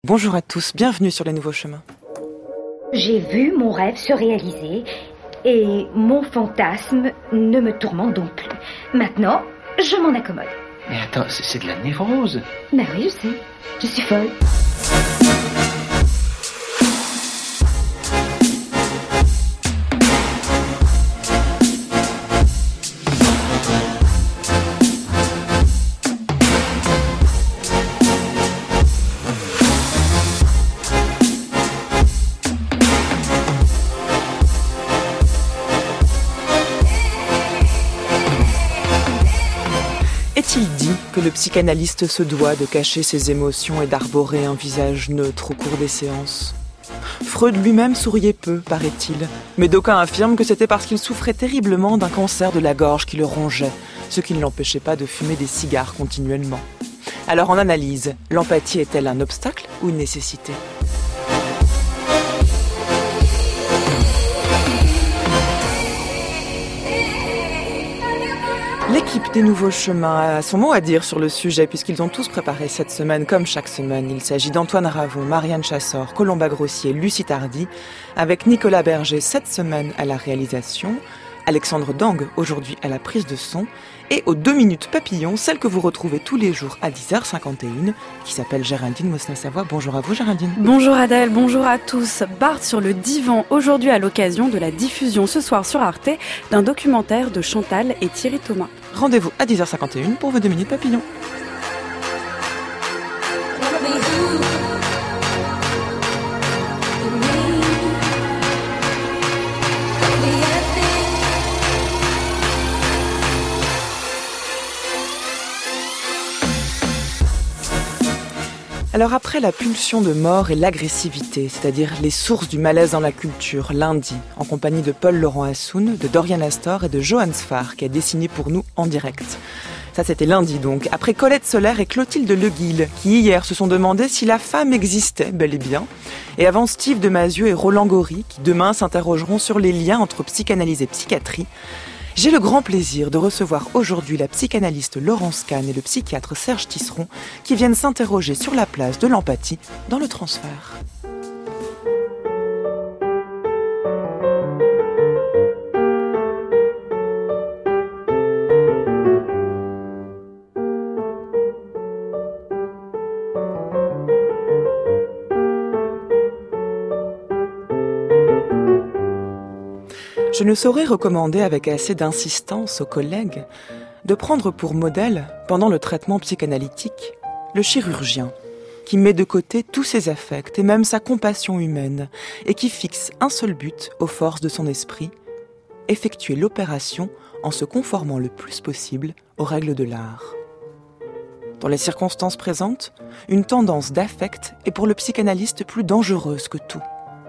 Bonjour à tous, bienvenue sur Les Nouveaux Chemins. J'ai vu mon rêve se réaliser et mon fantasme ne me tourmente donc plus. Maintenant, je m'en accommode. Mais attends, c'est de la névrose. Ben oui, je sais. Je suis folle. Est-il dit que le psychanalyste se doit de cacher ses émotions et d'arborer un visage neutre au cours des séances ? Freud lui-même souriait peu, paraît-il, mais d'aucuns affirment que c'était parce qu'il souffrait terriblement d'un cancer de la gorge qui le rongeait, ce qui ne l'empêchait pas de fumer des cigares continuellement. Alors en analyse, l'empathie est-elle un obstacle ou une nécessité ? L'équipe des Nouveaux Chemins a son mot à dire sur le sujet puisqu'ils ont tous préparé cette semaine comme chaque semaine. Il s'agit d'Antoine Ravon, Marianne Chassor, Colomba Grossier, Lucie Tardy, avec Nicolas Berger cette semaine à la réalisation, Alexandre Dang aujourd'hui à la prise de son et aux 2 minutes papillon, celle que vous retrouvez tous les jours à 10h51, qui s'appelle Géraldine Mosna-Savoie. Bonjour à vous Géraldine. Bonjour Adèle, bonjour à tous. Barthes sur le divan aujourd'hui à l'occasion de la diffusion ce soir sur Arte d'un documentaire de Chantal et Thierry Thomas. Rendez-vous à 10h51 pour vos 2 minutes papillon. Alors après la pulsion de mort et l'agressivité, c'est-à-dire les sources du malaise dans la culture, lundi, en compagnie de Paul-Laurent Assoun, de Dorian Astor et de Johan Sfar, qui a dessiné pour nous en direct. Ça c'était lundi donc, après Colette Solaire et Clotilde Leguil, qui hier se sont demandé si la femme existait bel et bien, et avant Steve Demazieux et Roland Gori, qui demain s'interrogeront sur les liens entre psychanalyse et psychiatrie. J'ai le grand plaisir de recevoir aujourd'hui la psychanalyste Laurence Kahn et le psychiatre Serge Tisseron qui viennent s'interroger sur la place de l'empathie dans le transfert. Je ne saurais recommander avec assez d'insistance aux collègues de prendre pour modèle, pendant le traitement psychanalytique, le chirurgien, qui met de côté tous ses affects et même sa compassion humaine, et qui fixe un seul but aux forces de son esprit, effectuer l'opération en se conformant le plus possible aux règles de l'art. Dans les circonstances présentes, une tendance d'affect est pour le psychanalyste plus dangereuse que tout.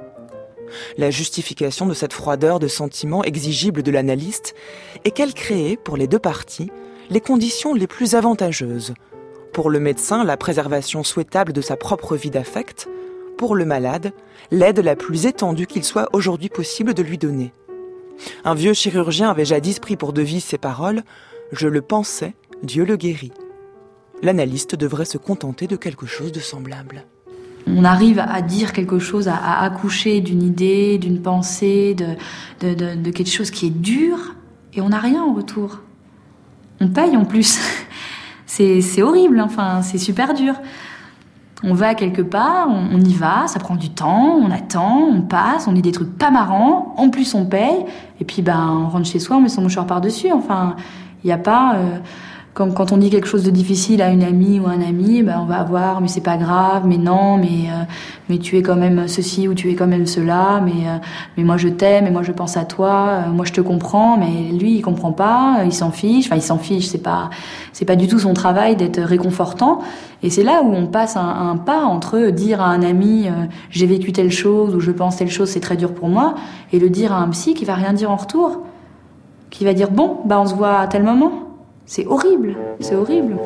La justification de cette froideur de sentiment exigible de l'analyste est qu'elle crée, pour les deux parties, les conditions les plus avantageuses. Pour le médecin, la préservation souhaitable de sa propre vie d'affect. Pour le malade, l'aide la plus étendue qu'il soit aujourd'hui possible de lui donner. Un vieux chirurgien avait jadis pris pour devise ces paroles « Je le pensais, Dieu le guérit ». L'analyste devrait se contenter de quelque chose de semblable. On arrive à dire quelque chose, à accoucher d'une idée, d'une pensée, de quelque chose qui est dur, et on n'a rien en retour. On paye en plus. C'est horrible, enfin, c'est super dur. On va quelque part, on y va, ça prend du temps, on attend, on passe, on dit des trucs pas marrants, en plus on paye, et puis on rentre chez soi, on met son mouchoir par-dessus. Enfin, il n'y a pas... Quand on dit quelque chose de difficile à une amie ou un ami, on va avoir, mais c'est pas grave, mais non, mais tu es quand même ceci ou tu es quand même cela, mais moi je t'aime, et moi je pense à toi, moi je te comprends, mais lui il comprend pas, il s'en fiche, c'est pas du tout son travail d'être réconfortant, et c'est là où on passe un pas entre dire à un ami j'ai vécu telle chose ou je pense telle chose, c'est très dur pour moi, et le dire à un psy qui va rien dire en retour, qui va dire bon, on se voit à tel moment. C'est horrible, c'est horrible.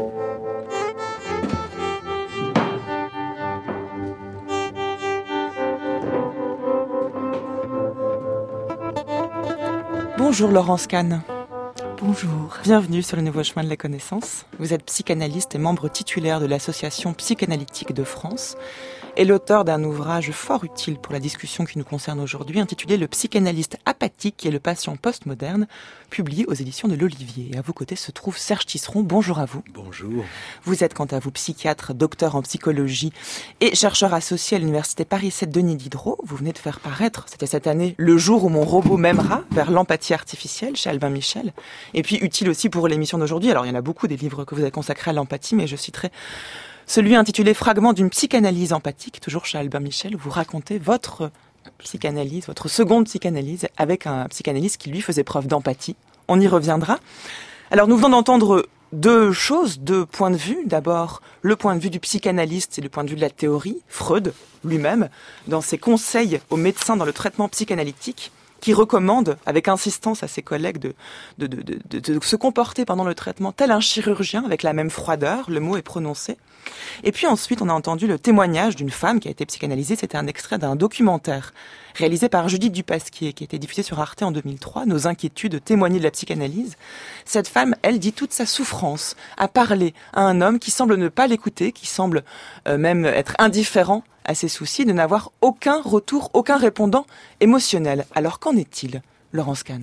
Bonjour Laurence Kahn. Bonjour. Bienvenue sur le Nouveau Chemin de la Connaissance. Vous êtes psychanalyste et membre titulaire de l'Association psychanalytique de France. est l'auteur d'un ouvrage fort utile pour la discussion qui nous concerne aujourd'hui, intitulé « Le psychanalyste apathique et le patient postmoderne », publié aux éditions de l'Olivier. Et à vos côtés se trouve Serge Tisseron. Bonjour à vous. Bonjour. Vous êtes quant à vous psychiatre, docteur en psychologie et chercheur associé à l'université Paris 7 Denis Diderot. Vous venez de faire paraître, c'était cette année, Le jour où mon robot m'aimera, vers l'empathie artificielle chez Albin Michel. Et puis utile aussi pour l'émission d'aujourd'hui. Alors il y en a beaucoup des livres que vous avez consacrés à l'empathie, mais je citerai celui intitulé Fragment d'une psychanalyse empathique, toujours chez Albin Michel, où vous racontez votre psychanalyse, votre seconde psychanalyse, avec un psychanalyste qui lui faisait preuve d'empathie. On y reviendra. Alors nous venons d'entendre deux choses, deux points de vue. D'abord, le point de vue du psychanalyste et le point de vue de la théorie, Freud lui-même, dans ses conseils aux médecins dans le traitement psychanalytique, qui recommande avec insistance à ses collègues de se comporter pendant le traitement tel un chirurgien, avec la même froideur, le mot est prononcé. Et puis ensuite, on a entendu le témoignage d'une femme qui a été psychanalysée. C'était un extrait d'un documentaire réalisé par Judith Dupasquier, qui a été diffusé sur Arte en 2003, Nos inquiétudes, témoigner de la psychanalyse. Cette femme, elle dit toute sa souffrance à parler à un homme qui semble ne pas l'écouter, qui semble même être indifférent à ses soucis, de n'avoir aucun retour, aucun répondant émotionnel. Alors qu'en est-il, Laurence Kahn ?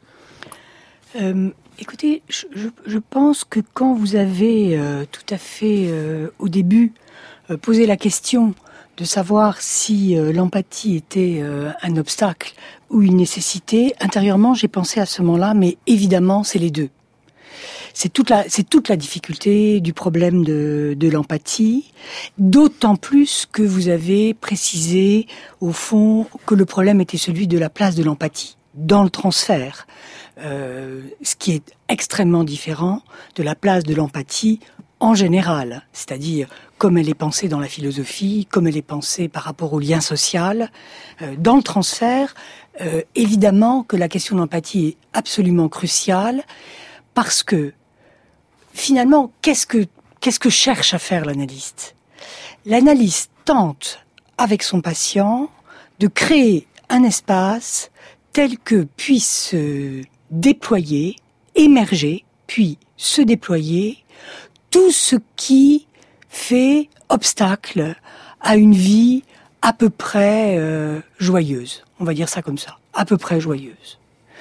Écoutez, je pense que quand vous avez tout à fait au début posé la question de savoir si l'empathie était un obstacle ou une nécessité, intérieurement j'ai pensé à ce moment-là, mais évidemment c'est les deux. C'est toute la difficulté du problème de l'empathie, d'autant plus que vous avez précisé au fond que le problème était celui de la place de l'empathie dans le transfert. Ce qui est extrêmement différent de la place de l'empathie en général, c'est-à-dire comme elle est pensée dans la philosophie, comme elle est pensée par rapport au lien social. Dans le transfert, évidemment que la question de l'empathie est absolument cruciale, parce que finalement, qu'est-ce que cherche à faire l'analyste ? L'analyste tente, avec son patient, de créer un espace tel que puisse déployer, émerger, puis se déployer tout ce qui fait obstacle à une vie à peu près joyeuse. On va dire ça comme ça, à peu près joyeuse.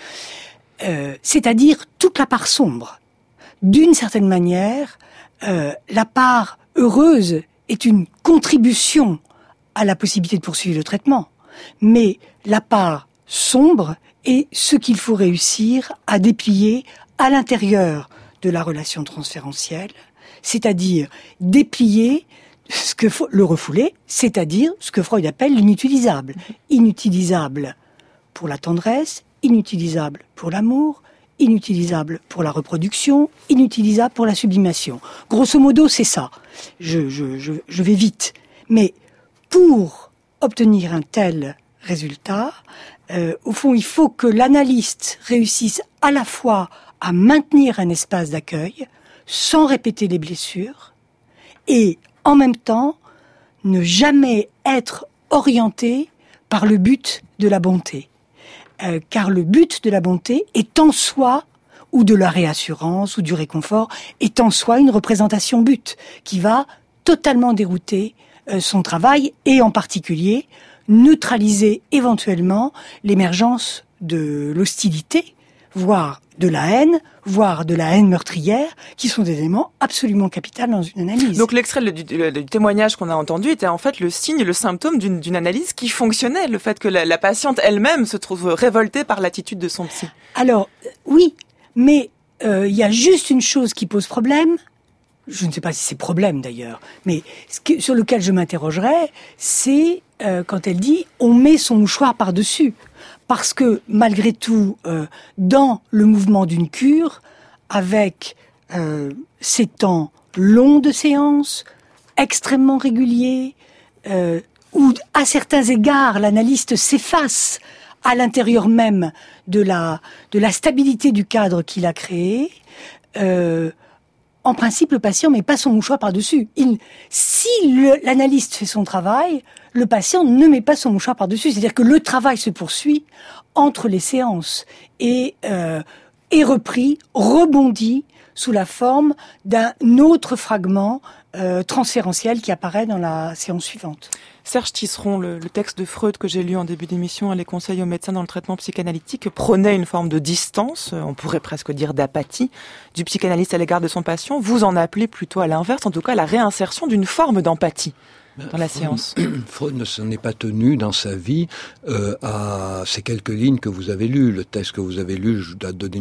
C'est-à-dire toute la part sombre. D'une certaine manière, la part heureuse est une contribution à la possibilité de poursuivre le traitement, mais la part sombre est ce qu'il faut réussir à déplier à l'intérieur de la relation transférentielle, c'est-à-dire déplier le refoulé, c'est-à-dire ce que Freud appelle l'inutilisable. Inutilisable pour la tendresse, inutilisable pour l'amour, inutilisable pour la reproduction, inutilisable pour la sublimation. Grosso modo, c'est ça. Je vais vite. Mais pour obtenir un tel résultat, au fond, il faut que l'analyste réussisse à la fois à maintenir un espace d'accueil, sans répéter les blessures, et en même temps, ne jamais être orienté par le but de la bonté. Car le but de la bonté est en soi, ou de la réassurance, ou du réconfort, est en soi une représentation but, qui va totalement dérouter son travail, et en particulier neutraliser éventuellement l'émergence de l'hostilité, voire de la haine meurtrière, qui sont des éléments absolument capitaux dans une analyse. Donc l'extrait du témoignage qu'on a entendu était en fait le signe, le symptôme d'une analyse qui fonctionnait, le fait que la patiente elle-même se trouve révoltée par l'attitude de son psy. Alors, oui, mais il y a juste une chose qui pose problème, je ne sais pas si c'est problème d'ailleurs, mais sur lequel je m'interrogerais, c'est quand elle dit « on met son mouchoir par-dessus ». Parce que, malgré tout, dans le mouvement d'une cure, avec ces temps longs de séance, extrêmement réguliers, où, à certains égards, l'analyste s'efface à l'intérieur même de la stabilité du cadre qu'il a créé, en principe, le patient met pas son mouchoir par-dessus. Si l'analyste fait son travail, le patient ne met pas son mouchoir par-dessus. C'est-à-dire que le travail se poursuit entre les séances. Et est repris, rebondi sous la forme d'un autre fragment transférentiel qui apparaît dans la séance suivante. Serge Tisseron, le texte de Freud que j'ai lu en début d'émission, les conseils aux médecins dans le traitement psychanalytique, prônait une forme de distance, on pourrait presque dire d'apathie, du psychanalyste à l'égard de son patient. Vous en appelez plutôt à l'inverse, en tout cas la réinsertion d'une forme d'empathie dans la séance. Freud ne s'en est pas tenu dans sa vie à ces quelques lignes que vous avez lues. Le texte que vous avez lu date de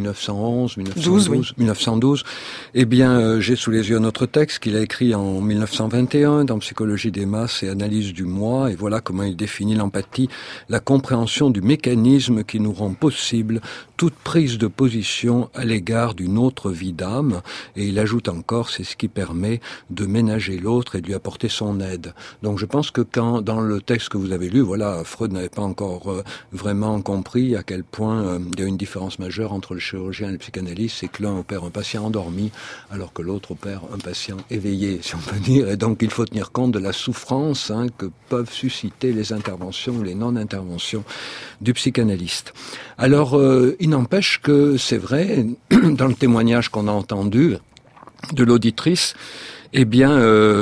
1912. Eh bien, j'ai sous les yeux un autre texte qu'il a écrit en 1921 dans Psychologie des masses et analyse du moi. Et voilà comment il définit l'empathie, la compréhension du mécanisme qui nous rend possible toute prise de position à l'égard d'une autre vie d'âme. Et il ajoute encore, c'est ce qui permet de ménager l'autre et de lui apporter son aide. Donc je pense que quand, dans le texte que vous avez lu, voilà, Freud n'avait pas encore vraiment compris à quel point il y a une différence majeure entre le chirurgien et le psychanalyste, c'est que l'un opère un patient endormi, alors que l'autre opère un patient éveillé, si on peut dire. Et donc il faut tenir compte de la souffrance que peuvent susciter les interventions ou les non-interventions du psychanalyste. Alors, il n'empêche que c'est vrai, dans le témoignage qu'on a entendu de l'auditrice, eh bien,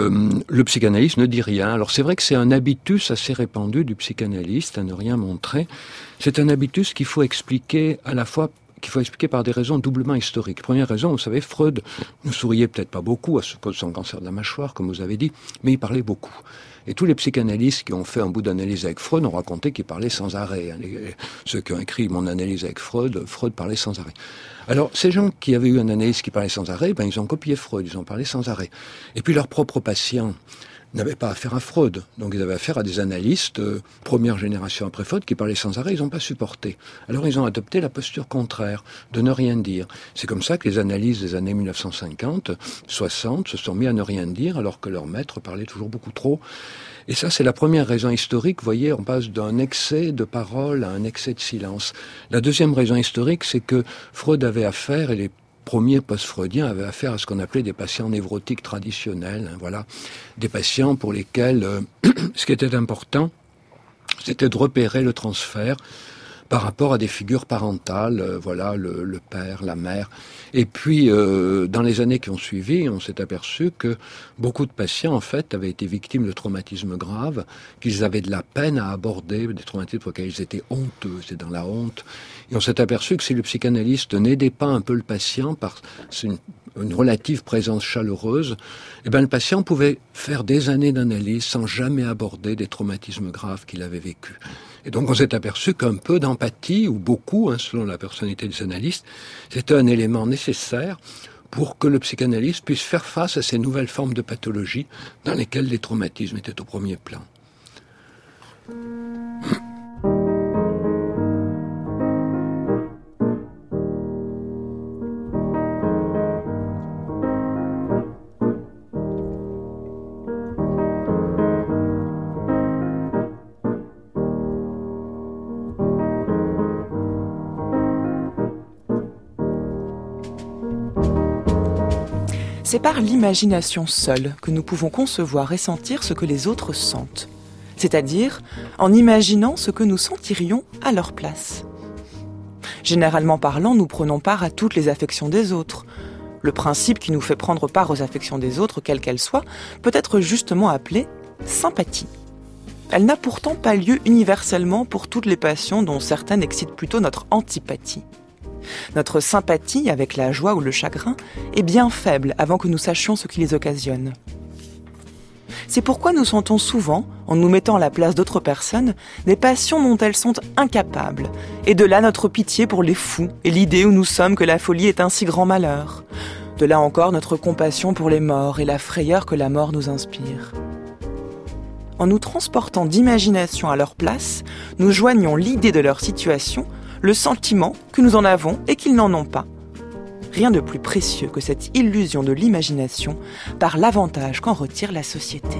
le psychanalyste ne dit rien. Alors c'est vrai que c'est un habitus assez répandu du psychanalyste à ne rien montrer. C'est un habitus qu'il faut expliquer à la fois par des raisons doublement historiques. Première raison, vous savez, Freud ne souriait peut-être pas beaucoup à cause de son cancer de la mâchoire, comme vous avez dit, mais il parlait beaucoup. Et tous les psychanalystes qui ont fait un bout d'analyse avec Freud ont raconté qu'il parlait sans arrêt. Ceux qui ont écrit mon analyse avec Freud parlait sans arrêt. Alors, ces gens qui avaient eu un analyste qui parlait sans arrêt, ils ont copié Freud, ils ont parlé sans arrêt. Et puis leurs propres patients n'avaient pas affaire à Freud. Donc ils avaient affaire à des analystes, première génération après Freud, qui parlaient sans arrêt, ils n'ont pas supporté. Alors ils ont adopté la posture contraire, de ne rien dire. C'est comme ça que les analyses des années 1950, 60 se sont mis à ne rien dire, alors que leur maître parlait toujours beaucoup trop. Et ça, c'est la première raison historique. Vous voyez, on passe d'un excès de parole à un excès de silence. La deuxième raison historique, c'est que Freud avait affaire, et les premiers post-freudiens avaient affaire à ce qu'on appelait des patients névrotiques traditionnels. Voilà, des patients pour lesquels ce qui était important, c'était de repérer le transfert par rapport à des figures parentales, voilà, le père, la mère. Et puis, dans les années qui ont suivi, on s'est aperçu que beaucoup de patients, en fait, avaient été victimes de traumatismes graves, qu'ils avaient de la peine à aborder, des traumatismes pour lesquels ils étaient honteux, c'est dans la honte. Et on s'est aperçu que si le psychanalyste n'aidait pas un peu le patient par une relative présence chaleureuse, eh ben, le patient pouvait faire des années d'analyse sans jamais aborder des traumatismes graves qu'il avait vécus. Et donc on s'est aperçu qu'un peu d'empathie, ou beaucoup, selon la personnalité des analystes, c'était un élément nécessaire pour que le psychanalyste puisse faire face à ces nouvelles formes de pathologie dans lesquelles les traumatismes étaient au premier plan. C'est par l'imagination seule que nous pouvons concevoir et sentir ce que les autres sentent, c'est-à-dire en imaginant ce que nous sentirions à leur place. Généralement parlant, nous prenons part à toutes les affections des autres. Le principe qui nous fait prendre part aux affections des autres, quelles qu'elles soient, peut être justement appelé sympathie. Elle n'a pourtant pas lieu universellement pour toutes les passions dont certaines excitent plutôt notre antipathie. Notre sympathie avec la joie ou le chagrin est bien faible avant que nous sachions ce qui les occasionne. C'est pourquoi nous sentons souvent, en nous mettant à la place d'autres personnes, des passions dont elles sont incapables, et de là notre pitié pour les fous et l'idée où nous sommes que la folie est un si grand malheur. De là encore notre compassion pour les morts et la frayeur que la mort nous inspire. En nous transportant d'imagination à leur place, nous joignons l'idée de leur situation, le sentiment que nous en avons et qu'ils n'en ont pas. Rien de plus précieux que cette illusion de l'imagination par l'avantage qu'en retire la société.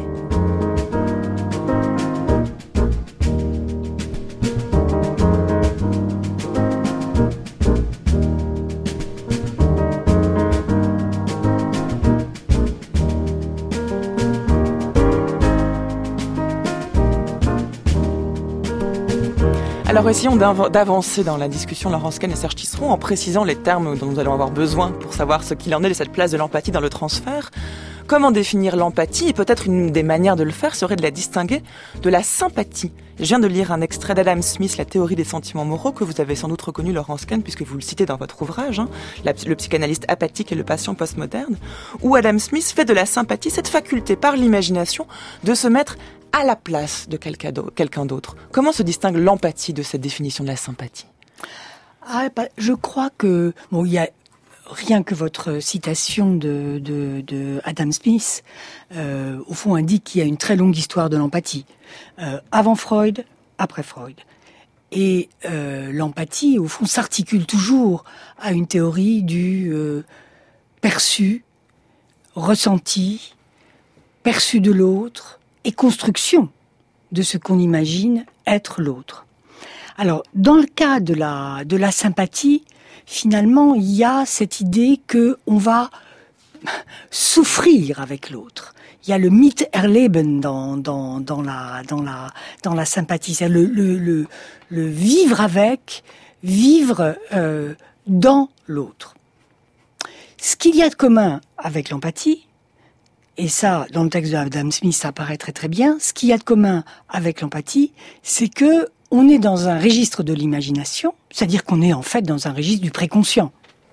Alors essayons d'avancer dans la discussion, Laurence Kahn et Serge Tisseron, en précisant les termes dont nous allons avoir besoin pour savoir ce qu'il en est de cette place de l'empathie dans le transfert. Comment définir l'empathie? Et peut-être une des manières de le faire serait de la distinguer de la sympathie. Je viens de lire un extrait d'Adam Smith, La théorie des sentiments moraux, que vous avez sans doute reconnu, Laurence Kahn, puisque vous le citez dans votre ouvrage, le psychanalyste apathique et le patient postmoderne, où Adam Smith fait de la sympathie cette faculté par l'imagination de se mettre à la place de quelqu'un d'autre. Comment se distingue l'empathie de cette définition de la sympathie? Je crois que il y a rien que votre citation de Adam Smith, au fond, indique qu'il y a une très longue histoire de l'empathie. Avant Freud, après Freud. Et l'empathie, au fond, s'articule toujours à une théorie du perçu, ressenti, perçu de l'autre, et construction de ce qu'on imagine être l'autre. Alors, dans le cas de la sympathie, finalement, il y a cette idée que on va souffrir avec l'autre. Il y a le Miterleben dans la sympathie, c'est le vivre avec, vivre dans l'autre. Ce qu'il y a de commun avec l'empathie, et ça, dans le texte d'Adam Smith, ça apparaît très très bien, ce qu'il y a de commun avec l'empathie, c'est que on est dans un registre de l'imagination, c'est-à-dire qu'on est en fait dans un registre du préconscient.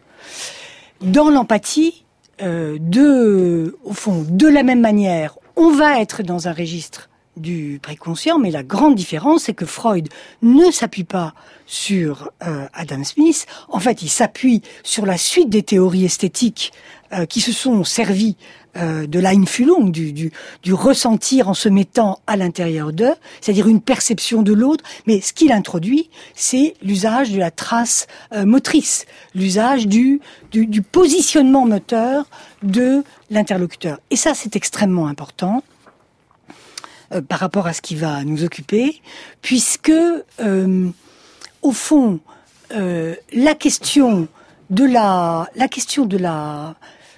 Dans l'empathie, au fond, de la même manière, on va être dans un registre du préconscient, mais la grande différence, c'est que Freud ne s'appuie pas sur Adam Smith. En fait, il s'appuie sur la suite des théories esthétiques qui se sont servies de l'Einfühlung, du ressentir en se mettant à l'intérieur d'eux, c'est-à-dire une perception de l'autre, mais ce qu'il introduit, c'est l'usage de la trace motrice, l'usage du positionnement moteur de l'interlocuteur. Et ça, c'est extrêmement important par rapport à ce qui va nous occuper, puisque, au fond, la question de la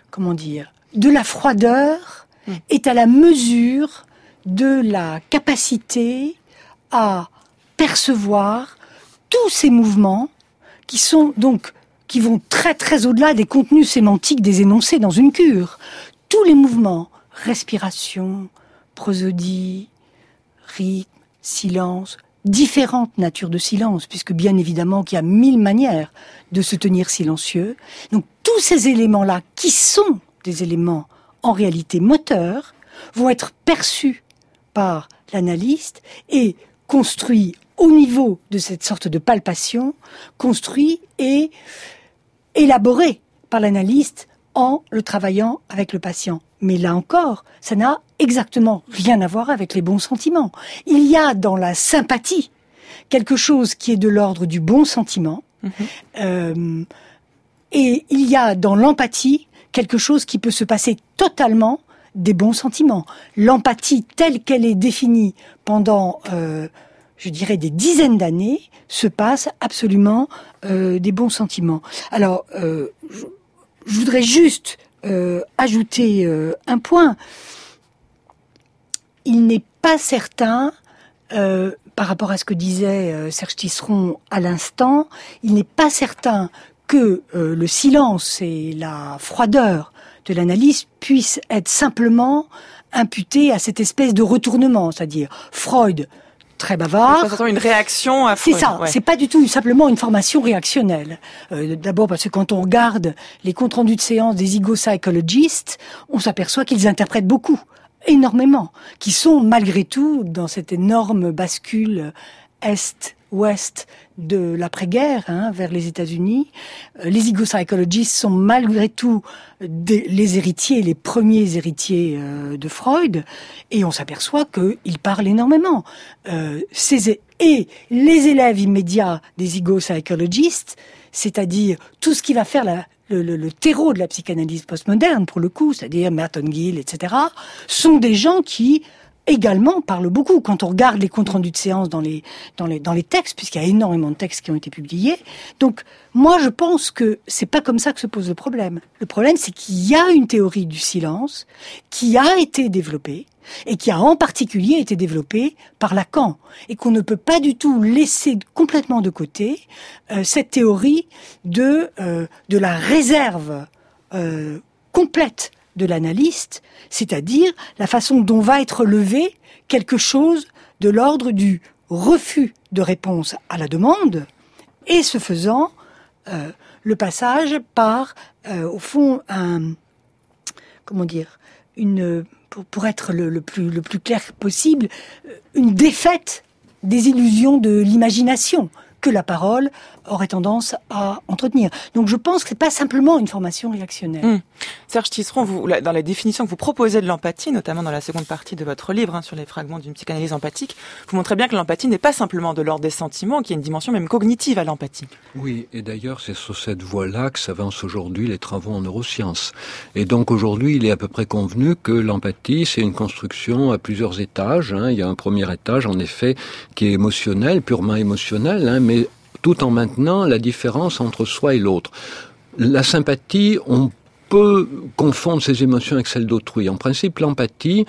froideur est à la mesure de la capacité à percevoir tous ces mouvements qui vont très très au-delà des contenus sémantiques des énoncés dans une cure. Tous les mouvements, respiration, prosodie, rythme, silence, différentes natures de silence, puisque bien évidemment qu'il y a 1000 manières de se tenir silencieux. Donc tous ces éléments-là, qui sont des éléments en réalité moteurs, vont être perçus par l'analyste et construits au niveau de cette sorte de palpation, construits et élaborés par l'analyste en le travaillant avec le patient. Mais là encore, ça n'a exactement rien à voir avec les bons sentiments. Il y a dans la sympathie quelque chose qui est de l'ordre du bon sentiment, et il y a dans l'empathie quelque chose qui peut se passer totalement des bons sentiments. L'empathie telle qu'elle est définie pendant, je dirais, des dizaines d'années, se passe absolument des bons sentiments. Alors, je voudrais juste ajouter un point. Il n'est pas certain, par rapport à ce que disait Serge Tisseron à l'instant, il n'est pas certain que le silence et la froideur de l'analyse puissent être simplement imputés à cette espèce de retournement, c'est-à-dire Freud, très bavard. C'est une réaction à Freud. C'est ça, c'est pas du tout simplement une formation réactionnelle. D'abord parce que quand on regarde les comptes rendus de séance des ego-psychologistes, on s'aperçoit qu'ils interprètent beaucoup, énormément, qui sont malgré tout dans cette énorme bascule Est-Ouest de l'après-guerre, vers les États-Unis. Les ego-psychologistes sont malgré tout les héritiers, les premiers héritiers de Freud, et on s'aperçoit qu'ils parlent énormément. Et les élèves immédiats des ego-psychologistes, c'est-à-dire tout ce qui va faire le terreau de la psychanalyse postmoderne, pour le coup, c'est-à-dire Merton Gill, etc., sont des gens qui également parle beaucoup. Quand on regarde les comptes rendus de séance dans les textes, puisqu'il y a énormément de textes qui ont été publiés. Donc, moi, je pense que c'est pas comme ça que se pose le problème. Le problème, c'est qu'il y a une théorie du silence qui a été développée et qui a en particulier été développée par Lacan, et qu'on ne peut pas du tout laisser complètement de côté cette théorie de la réserve complète de l'analyste, c'est-à-dire la façon dont va être levé quelque chose de l'ordre du refus de réponse à la demande, et ce faisant, le passage par, au fond, pour être le plus clair possible, une défaite des illusions de l'imagination que la parole aurait tendance à entretenir. Donc je pense que c'est pas simplement une formation réactionnaire. Serge Tisseron, vous, dans la définition que vous proposez de l'empathie, notamment dans la seconde partie de votre livre, sur les fragments d'une psychanalyse empathique, vous montrez bien que l'empathie n'est pas simplement de l'ordre des sentiments, qu'il y a une dimension même cognitive à l'empathie. Oui, et d'ailleurs c'est sur cette voie-là que s'avancent aujourd'hui les travaux en neurosciences. Et donc aujourd'hui il est à peu près convenu que l'empathie c'est une construction à plusieurs étages. Il y a un premier étage en effet qui est émotionnel, purement émotionnel, mais tout en maintenant la différence entre soi et l'autre. La sympathie, on peut confondre ses émotions avec celles d'autrui. En principe, l'empathie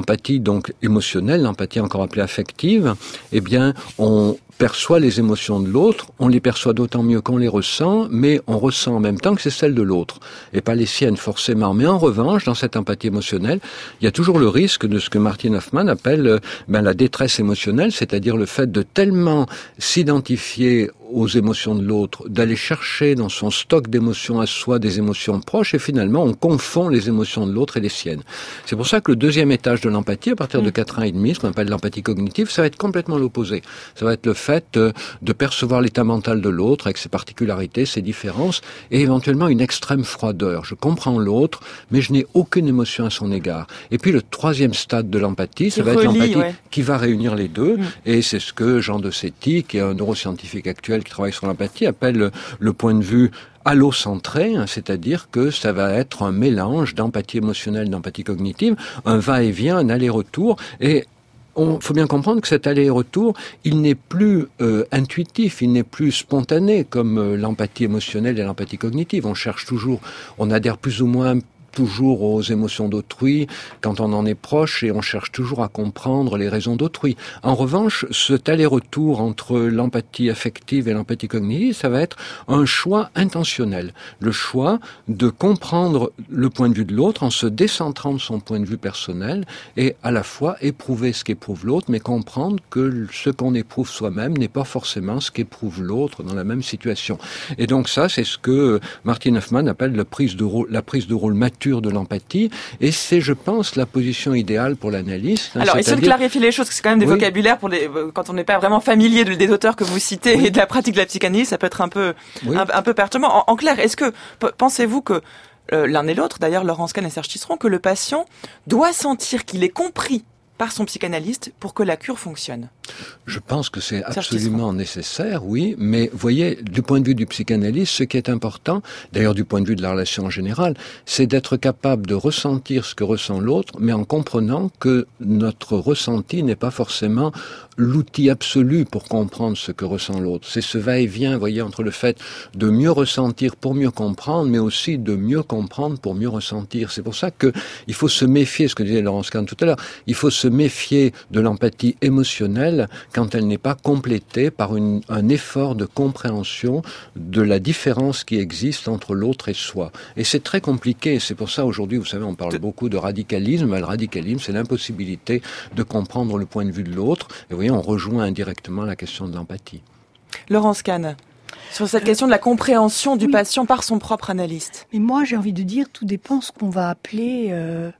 donc émotionnelle, l'empathie encore appelée affective, eh bien, on perçoit les émotions de l'autre, on les perçoit d'autant mieux qu'on les ressent, mais on ressent en même temps que c'est celle de l'autre, et pas les siennes forcément. Mais en revanche, dans cette empathie émotionnelle, il y a toujours le risque de ce que Martin Hoffman appelle la détresse émotionnelle, c'est-à-dire le fait de tellement s'identifier aux émotions de l'autre, d'aller chercher dans son stock d'émotions à soi des émotions proches, et finalement on confond les émotions de l'autre et les siennes. C'est pour ça que le deuxième étage de l'empathie, à partir de 4 ans et demi, ce qu'on appelle l'empathie cognitive, ça va être complètement l'opposé. Ça va être le fait de percevoir l'état mental de l'autre avec ses particularités, ses différences, et éventuellement une extrême froideur. Je comprends l'autre, mais je n'ai aucune émotion à son égard. Et puis le troisième stade de l'empathie, ça va être l'empathie qui va réunir les deux, et c'est ce que Jean Dossetti, qui est un neuroscientifique actuel qui travaille sur l'empathie, appelle le point de vue allocentré, c'est-à-dire que ça va être un mélange d'empathie émotionnelle, d'empathie cognitive, un va-et-vient, un aller-retour, et faut bien comprendre que cet aller-retour, il n'est plus intuitif, il n'est plus spontané comme l'empathie émotionnelle et l'empathie cognitive. On cherche toujours, on adhère plus ou moins toujours aux émotions d'autrui quand on en est proche, et on cherche toujours à comprendre les raisons d'autrui. En revanche, cet aller-retour entre l'empathie affective et l'empathie cognitive, ça va être un choix intentionnel. Le choix de comprendre le point de vue de l'autre en se décentrant de son point de vue personnel, et à la fois éprouver ce qu'éprouve l'autre, mais comprendre que ce qu'on éprouve soi-même n'est pas forcément ce qu'éprouve l'autre dans la même situation. Et donc ça, c'est ce que Martin Hoffman appelle la prise de rôle mature de l'empathie, et c'est, je pense, la position idéale pour l'analyste. Alors, essayer de clarifier les choses, parce que c'est quand même des vocabulaires quand on n'est pas vraiment familier des auteurs que vous citez et de la pratique de la psychanalyse, ça peut être un peu perturbant. En clair, est-ce que pensez-vous que l'un et l'autre, d'ailleurs Laurence Kahn et Serge Tisseron, que le patient doit sentir qu'il est compris par son psychanalyste pour que la cure fonctionne? Je pense que c'est absolument nécessaire, oui, mais voyez, du point de vue du psychanalyste, ce qui est important, d'ailleurs du point de vue de la relation en général, c'est d'être capable de ressentir ce que ressent l'autre, mais en comprenant que notre ressenti n'est pas forcément l'outil absolu pour comprendre ce que ressent l'autre. C'est ce va-et-vient, voyez, entre le fait de mieux ressentir pour mieux comprendre, mais aussi de mieux comprendre pour mieux ressentir. C'est pour ça que il faut se méfier, ce que disait Laurence Kahn tout à l'heure, il faut se méfier de l'empathie émotionnelle quand elle n'est pas complétée par un effort de compréhension de la différence qui existe entre l'autre et soi. Et c'est très compliqué, c'est pour ça aujourd'hui, vous savez, on parle beaucoup de radicalisme. Le radicalisme, c'est l'impossibilité de comprendre le point de vue de l'autre. Et vous voyez, on rejoint indirectement la question de l'empathie. Laurence Kahn, sur cette question de la compréhension du patient par son propre analyste. Mais moi, j'ai envie de dire, tout dépend ce qu'on va appeler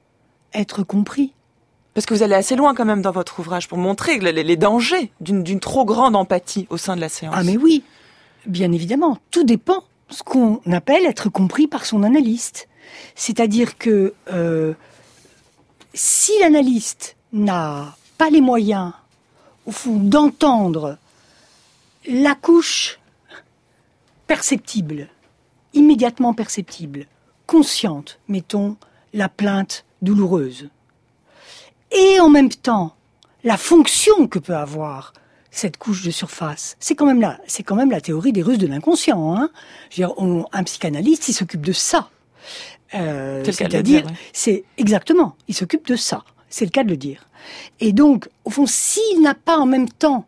être compris. Parce que vous allez assez loin quand même dans votre ouvrage pour montrer les dangers d'une trop grande empathie au sein de la séance. Ah mais oui, bien évidemment. Tout dépend ce qu'on appelle être compris par son analyste. C'est-à-dire que si l'analyste n'a pas les moyens, au fond, d'entendre la couche perceptible, immédiatement perceptible, consciente, mettons, la plainte douloureuse, et en même temps la fonction que peut avoir cette couche de surface. C'est quand même la théorie des ruses de l'inconscient. Hein. Je veux dire, un psychanalyste, il s'occupe de ça. C'est-à-dire, c'est exactement, il s'occupe de ça. C'est le cas de le dire. Et donc, au fond, s'il n'a pas en même temps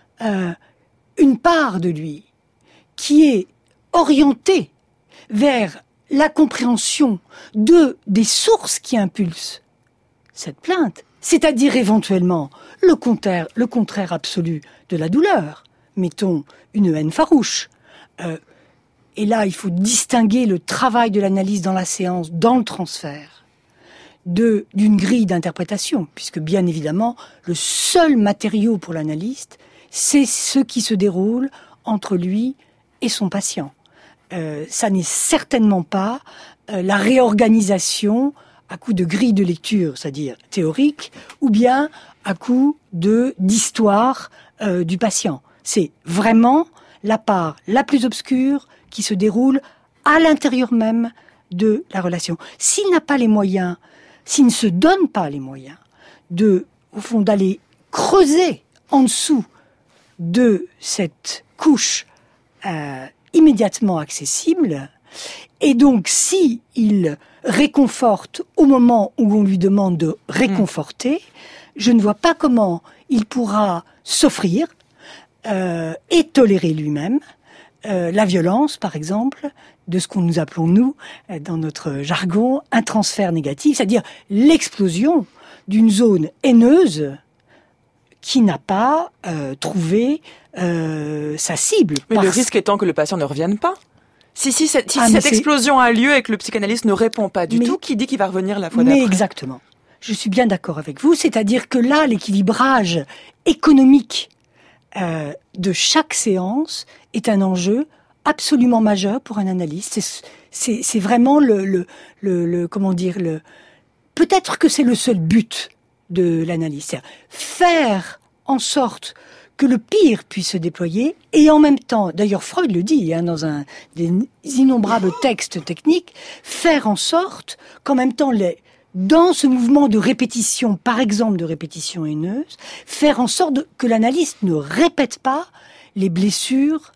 une part de lui qui est orientée vers la compréhension des sources qui impulsent cette plainte, c'est-à-dire éventuellement le contraire absolu de la douleur, mettons une haine farouche. Et là, il faut distinguer le travail de l'analyse dans la séance, dans le transfert, d'une grille d'interprétation, puisque bien évidemment, le seul matériau pour l'analyste, c'est ce qui se déroule entre lui et son patient. Ça n'est certainement pas la réorganisation à coup de grille de lecture, c'est-à-dire théorique, ou bien à coup d'histoire du patient. C'est vraiment la part la plus obscure qui se déroule à l'intérieur même de la relation. S'il n'a pas les moyens, s'il ne se donne pas les moyens au fond, d'aller creuser en dessous de cette couche immédiatement accessible, et donc si il réconforte au moment où on lui demande de réconforter, je ne vois pas comment il pourra s'offrir et tolérer lui-même la violence, par exemple, de ce que nous appelons, nous, dans notre jargon, un transfert négatif, c'est-à-dire l'explosion d'une zone haineuse qui n'a pas trouvé sa cible. Mais le risque étant que le patient ne revienne pas. Si cette explosion a lieu et que le psychanalyste ne répond pas du tout, qui dit qu'il va revenir la fois d'après ? Mais exactement. Je suis bien d'accord avec vous. C'est-à-dire que là, l'équilibrage économique de chaque séance est un enjeu absolument majeur pour un analyste. C'est vraiment peut-être que c'est le seul but de l'analyse. C'est faire en sorte que le pire puisse se déployer, et en même temps, d'ailleurs Freud le dit dans des innombrables textes techniques, faire en sorte qu'en même temps, dans ce mouvement de répétition, par exemple de répétition haineuse, faire en sorte que l'analyste ne répète pas les blessures,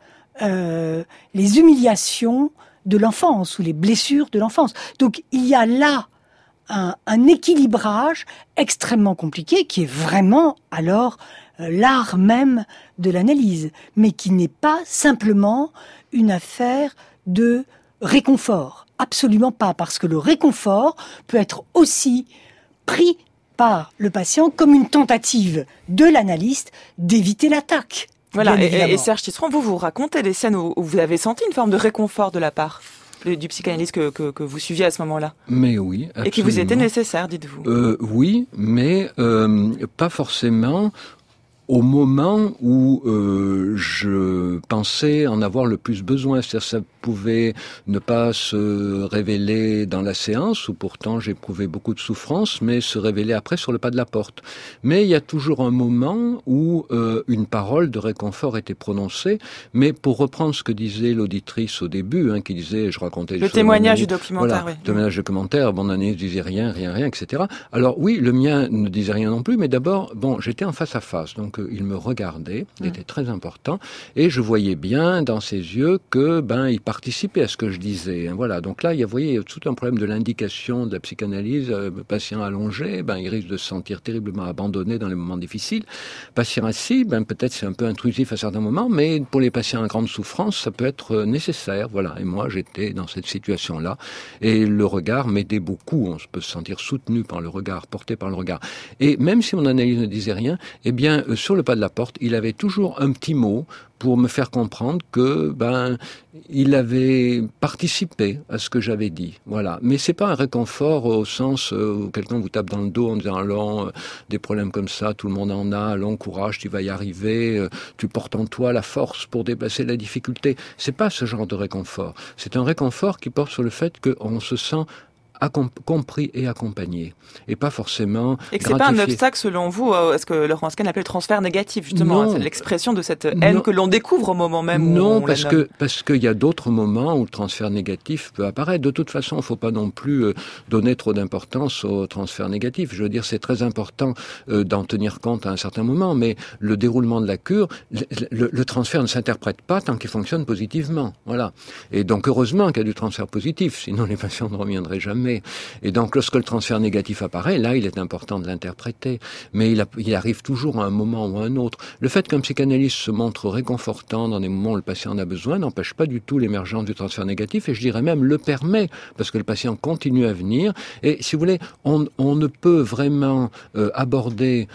les humiliations de l'enfance ou les blessures de l'enfance. Donc il y a là un équilibrage extrêmement compliqué qui est vraiment alors l'art même de l'analyse, mais qui n'est pas simplement une affaire de réconfort. Absolument pas, parce que le réconfort peut être aussi pris par le patient comme une tentative de l'analyste d'éviter l'attaque. Voilà, et Serge Tisseron, vous racontez des scènes où vous avez senti une forme de réconfort de la part du psychanalyste que vous suiviez à ce moment-là. Mais oui, absolument. Et qui vous était nécessaire, dites-vous. Oui, mais pas forcément au moment où je pensais en avoir le plus besoin. C'est-à-dire ça pouvait ne pas se révéler dans la séance, où pourtant j'éprouvais beaucoup de souffrance, mais se révéler après sur le pas de la porte. Mais il y a toujours un moment où une parole de réconfort était prononcée, mais pour reprendre ce que disait l'auditrice au début, qui disait, je racontais... Le témoignage du documentaire, voilà, témoignage du documentaire, mon analyse disait rien, etc. Alors oui, le mien ne disait rien non plus, mais d'abord, j'étais en face à face, donc il me regardait, il était très important, et je voyais bien dans ses yeux que il participait à ce que je disais. Voilà, donc là, vous voyez, il y a tout un problème de l'indication de la psychanalyse. Patient allongé, il risque de se sentir terriblement abandonné dans les moments difficiles. Patient assis, peut-être c'est un peu intrusif à certains moments, mais pour les patients en grande souffrance, ça peut être nécessaire. Voilà, et moi, j'étais dans cette situation-là, et le regard m'aidait beaucoup. On peut se sentir soutenu par le regard, porté par le regard. Et même si mon analyse ne disait rien, sur le pas de la porte, il avait toujours un petit mot pour me faire comprendre que il avait participé à ce que j'avais dit. Voilà. Mais c'est pas un réconfort au sens où quelqu'un vous tape dans le dos en disant allons, des problèmes comme ça, tout le monde en a, allons, courage, tu vas y arriver, tu portes en toi la force pour déplacer la difficulté. C'est pas ce genre de réconfort. C'est un réconfort qui porte sur le fait qu'on se sent compris et accompagné, et pas forcément et que c'est pas un obstacle selon vous à ce que Laurence Kahn appelle le transfert négatif, justement. Non, c'est l'expression de cette haine que l'on découvre au moment même où on la nomme. parce qu'il y a d'autres moments où le transfert négatif peut apparaître. De toute façon, il ne faut pas non plus donner trop d'importance au transfert négatif. Je veux dire, c'est très important d'en tenir compte à un certain moment, mais le déroulement de la cure, le transfert ne s'interprète pas tant qu'il fonctionne positivement. Voilà. Et donc, heureusement qu'il y a du transfert positif, sinon les patients ne reviendraient jamais. Et donc, lorsque le transfert négatif apparaît, là, il est important de l'interpréter. Mais il arrive toujours à un moment ou à un autre. Le fait qu'un psychanalyste se montre réconfortant dans des moments où le patient en a besoin n'empêche pas du tout l'émergence du transfert négatif, et je dirais même le permet, parce que le patient continue à venir. Et si vous voulez, on ne peut vraiment aborder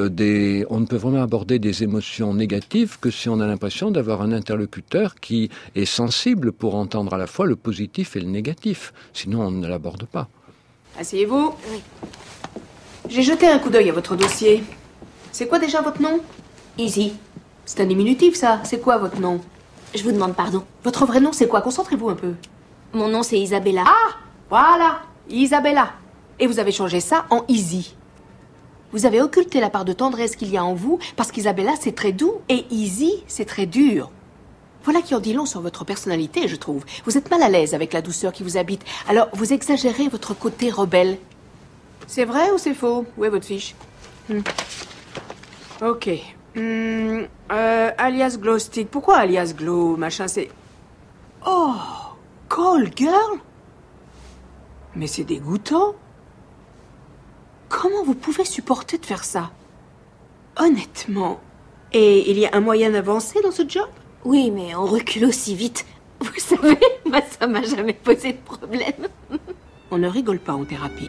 des émotions négatives que si on a l'impression d'avoir un interlocuteur qui est sensible pour entendre à la fois le positif et le négatif. Sinon, on ne l'aborde pas. Asseyez-vous. Oui. J'ai jeté un coup d'œil à votre dossier. C'est quoi déjà votre nom? Easy. C'est un diminutif, ça. C'est quoi votre nom? Je vous demande pardon. Votre vrai nom, c'est quoi? Concentrez-vous un peu. Mon nom, c'est Isabella. Ah, voilà, Isabella. Et vous avez changé ça en Easy. Vous avez occulté la part de tendresse qu'il y a en vous, parce qu'Isabella, c'est très doux, et Easy, c'est très dur. Voilà qui en dit long sur votre personnalité, je trouve. Vous êtes mal à l'aise avec la douceur qui vous habite. Alors, vous exagérez votre côté rebelle. C'est vrai ou c'est faux? Où est votre fiche? Ok. Alias Glow Stick. Pourquoi alias Glow, machin, c'est... Oh, Call Girl? Mais c'est dégoûtant. Comment vous pouvez supporter de faire ça? Honnêtement. Et il y a un moyen d'avancer dans ce job? Oui, mais on recule aussi vite. Vous savez, moi, ça m'a jamais posé de problème. On ne rigole pas en thérapie.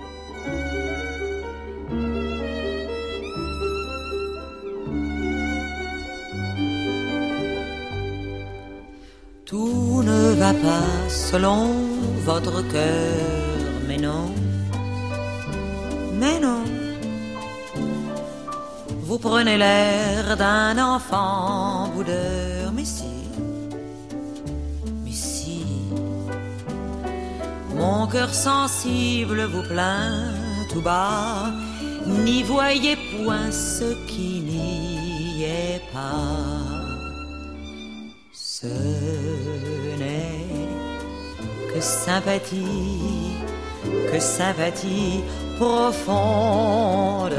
Tout ne va pas selon votre cœur, mais non. Mais non. Vous prenez l'air d'un enfant boudeur, mais si, mon cœur sensible vous plaint tout bas, n'y voyez point ce qui n'y est pas. Ce n'est que sympathie profonde.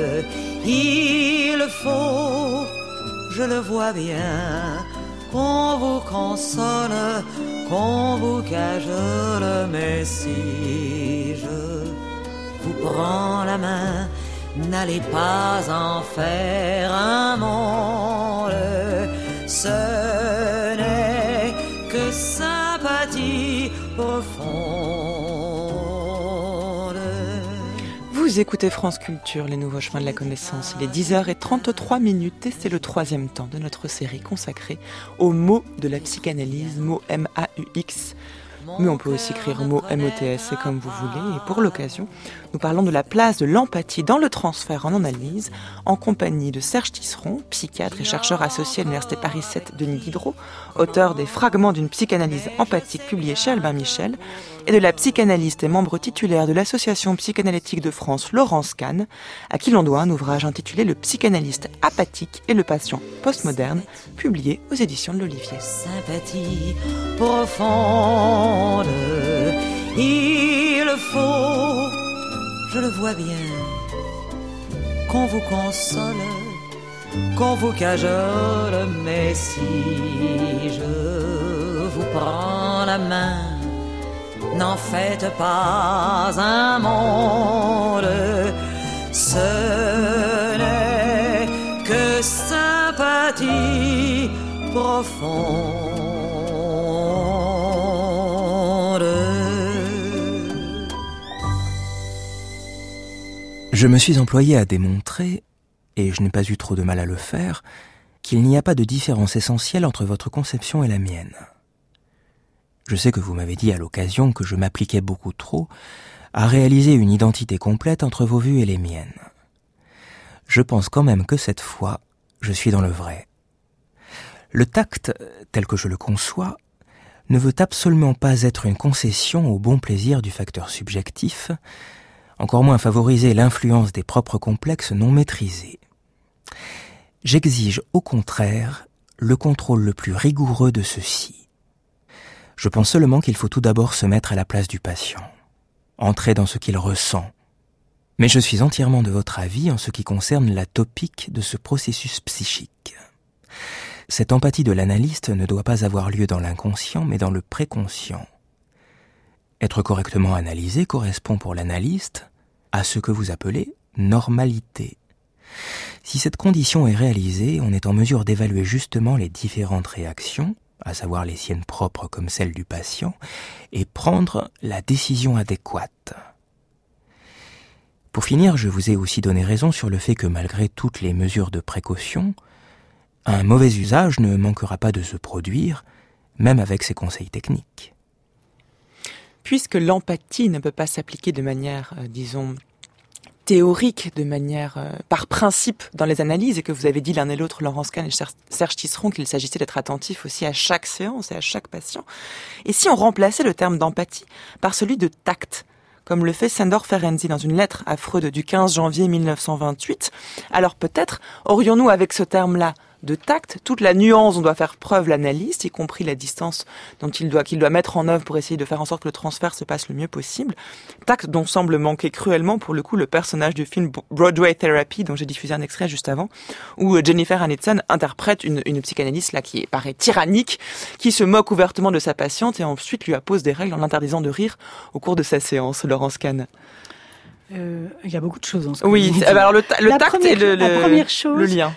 Il faut, je le vois bien, qu'on vous console, qu'on vous cajole, mais si je vous prends la main, n'allez pas en faire un monde. Ce n'est que sympathie profonde. Vous écoutez France Culture, les nouveaux chemins de la connaissance. Il est 10h33 et c'est le 3e temps de notre série consacrée aux mots de la psychanalyse, mots M-A-U-X. Mais on peut aussi écrire mot M-O-T-S, c'est comme vous voulez. Et pour l'occasion, nous parlons de la place de l'empathie dans le transfert en analyse, en compagnie de Serge Tisseron, psychiatre et chercheur associé à l'Université Paris 7 Denis Diderot, auteur des Fragments d'une psychanalyse empathique publiés chez Albin Michel, et de la psychanalyste et membre titulaire de l'Association psychanalytique de France, Laurence Kahn, à qui l'on doit un ouvrage intitulé Le psychanalyste apathique et le patient postmoderne, publié aux éditions de l'Olivier. Sympathie profonde, il faut, je le vois bien, qu'on vous console, qu'on vous cajole, mais si je vous prends la main, n'en faites pas un monde, ce n'est que sympathie profonde. Je me suis employé à démontrer, et je n'ai pas eu trop de mal à le faire, qu'il n'y a pas de différence essentielle entre votre conception et la mienne. Je sais que vous m'avez dit à l'occasion que je m'appliquais beaucoup trop à réaliser une identité complète entre vos vues et les miennes. Je pense quand même que cette fois, je suis dans le vrai. Le tact, tel que je le conçois, ne veut absolument pas être une concession au bon plaisir du facteur subjectif, encore moins favoriser l'influence des propres complexes non maîtrisés. J'exige au contraire le contrôle le plus rigoureux de ceux-ci. Je pense seulement qu'il faut tout d'abord se mettre à la place du patient, entrer dans ce qu'il ressent. Mais je suis entièrement de votre avis en ce qui concerne la topique de ce processus psychique. Cette empathie de l'analyste ne doit pas avoir lieu dans l'inconscient, mais dans le préconscient. Être correctement analysé correspond pour l'analyste à ce que vous appelez normalité. Si cette condition est réalisée, on est en mesure d'évaluer justement les différentes réactions, à savoir les siennes propres comme celles du patient, et prendre la décision adéquate. Pour finir, je vous ai aussi donné raison sur le fait que malgré toutes les mesures de précaution, un mauvais usage ne manquera pas de se produire, même avec ces conseils techniques. Puisque l'empathie ne peut pas s'appliquer de manière, théorique, de manière par principe dans les analyses, et que vous avez dit l'un et l'autre, Laurence Kahn et Serge Tisseron, qu'il s'agissait d'être attentif aussi à chaque séance et à chaque patient. Et si on remplaçait le terme d'empathie par celui de tact, comme le fait Sándor Ferenczi dans une lettre à Freud du 15 janvier 1928, alors peut-être aurions-nous avec ce terme-là de tact, toute la nuance dont doit faire preuve l'analyste, y compris la distance qu'il doit mettre en œuvre pour essayer de faire en sorte que le transfert se passe le mieux possible. Tact dont semble manquer cruellement, pour le coup, le personnage du film Broadway Therapy, dont j'ai diffusé un extrait juste avant, où Jennifer Aniston interprète une psychanalyste là qui paraît tyrannique, qui se moque ouvertement de sa patiente et ensuite lui impose des règles en l'interdisant de rire au cours de sa séance. Laurence Kahn. Il y a beaucoup de choses en ce Oui, alors le tact et la première chose, le lien.